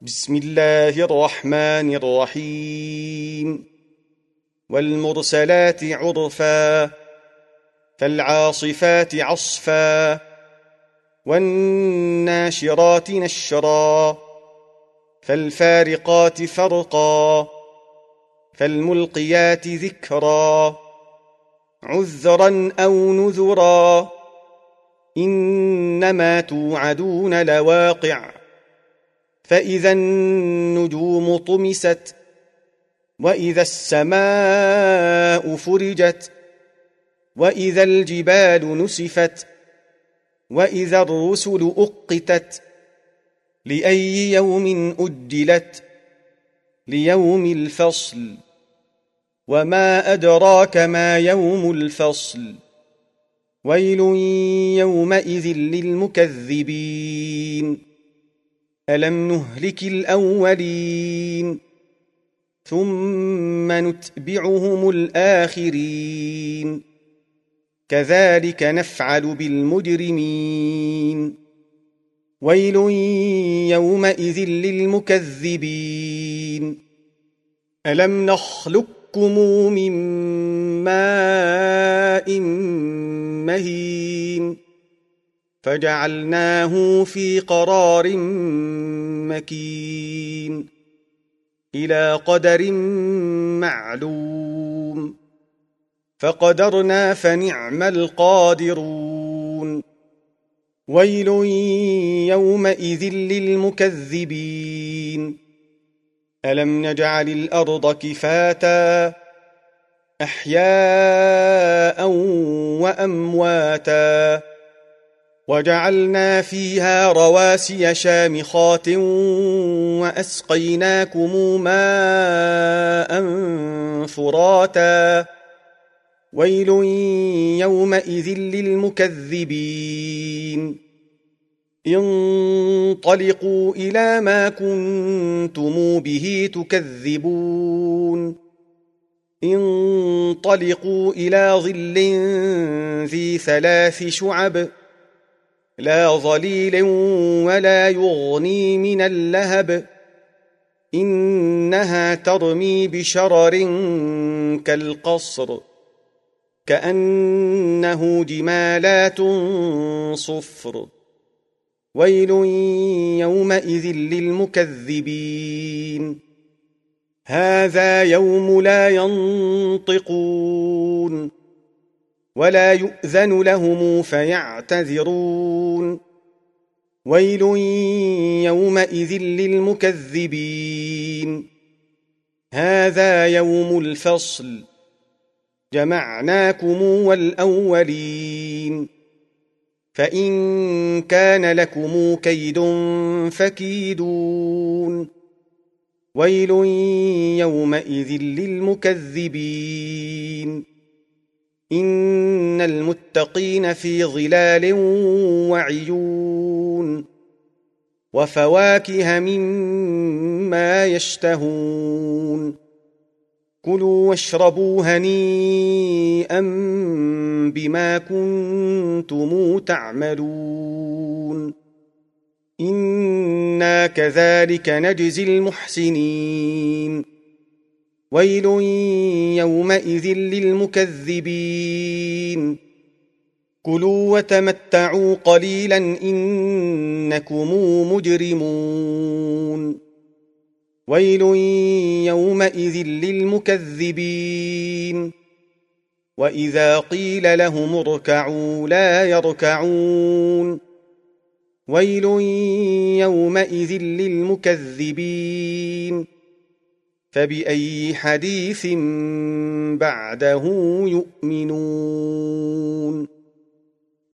بسم الله الرحمن الرحيم والمرسلات عرفا فالعاصفات عصفا والناشرات نشرا فالفارقات فرقا فالملقيات ذكرا عذرا أو نذرا إنما توعدون لواقع فإذا النجوم طمست وإذا السماء فرجت وإذا الجبال نسفت وإذا الرسل أقتت لأي يوم أجلت ليوم الفصل وما أدراك ما يوم الفصل ويل يومئذ للمكذبين ألم نهلك الأولين ثم نتبعهم الآخرين كذلك نفعل بالمجرمين ويل يومئذ للمكذبين ألم نخلقكم من ماء مهين فجعلناه في قرار مكين إلى قدر معلوم فقدرنا فنعم القادرون ويل يومئذ للمكذبين ألم نجعل الأرض كفاتا أحياء وأمواتا وجعلنا فيها رواسي شامخات وأسقيناكم ماء فراتا ويل يومئذ للمكذبين انطلقوا إلى ما كنتم به تكذبون انطلقوا إلى ظل ذي 3 شعب لا ظليل ولا يغني من اللهب إنها ترمي بشرر كالقصر كأنه جمالات صفر ويل يومئذ للمكذبين هذا يوم لا ينطقون ولا يؤذن لهم فيعتذرون ويل يومئذ للمكذبين هذا يوم الفصل جمعناكم والأولين فإن كان لكم كيد فكيدون ويل يومئذ للمكذبين إن المتقين في ظلال وعيون وفواكه مما يشتهون كلوا واشربوا هنيئا بما كنتم تعملون إنا كذلك نجزي المحسنين ويل يومئذ للمكذبين كلوا وتمتعوا قليلا إنكم مجرمون ويل يومئذ للمكذبين وإذا قيل لهم اركعوا لا يركعون ويل يومئذ للمكذبين فبأي حديث بعده يؤمنون